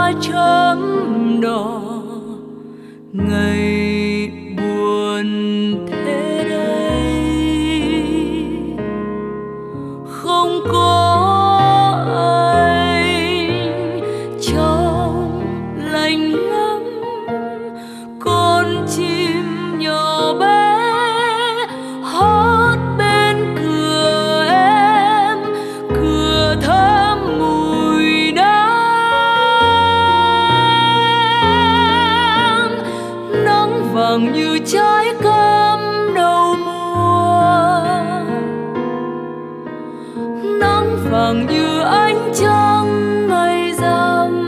hoa chớm đỏ, ngày buồn thế đây. Không có anh trong lạnh lắm, con chim nhỏ bé hót bên cửa em, cửa thơm mùi nắng. Nắng vàng như trái cam đầu mùa, nắng vàng như ánh trăng ngày rằm,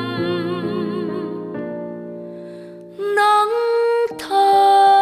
nắng thơ.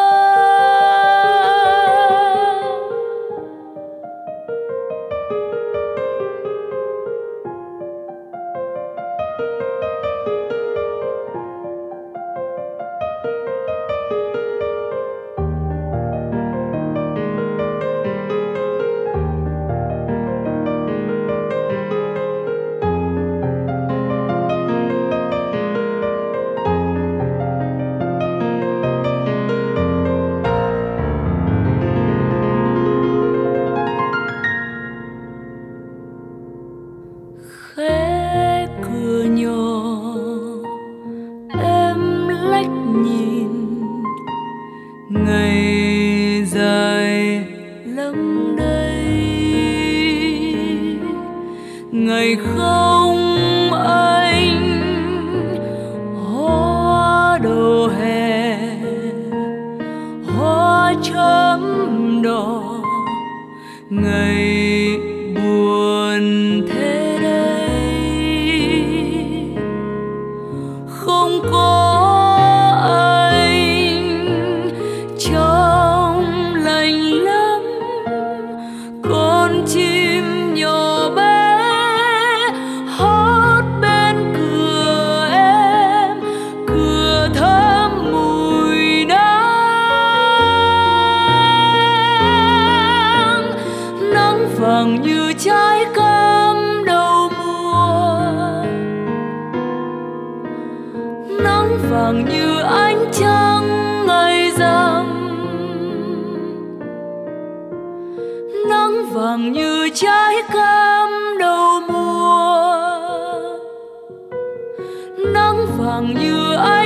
Khẽ cửa nhỏ em lách nhìn, ngày dài lắm đây, ngày không anh hoa đầu hè, hoa chớm đỏ, ngày buồn thế đây. Không có anh trong lạnh lắm, con chim nhỏ bé hót bên cửa em, cửa thơm mùi nắng. Nắng vàng như trái cam đầu mùa, nắng vàng như ánh trăng ngày rằm, nắng vàng như trái cam đầu mùa, nắng vàng như ánh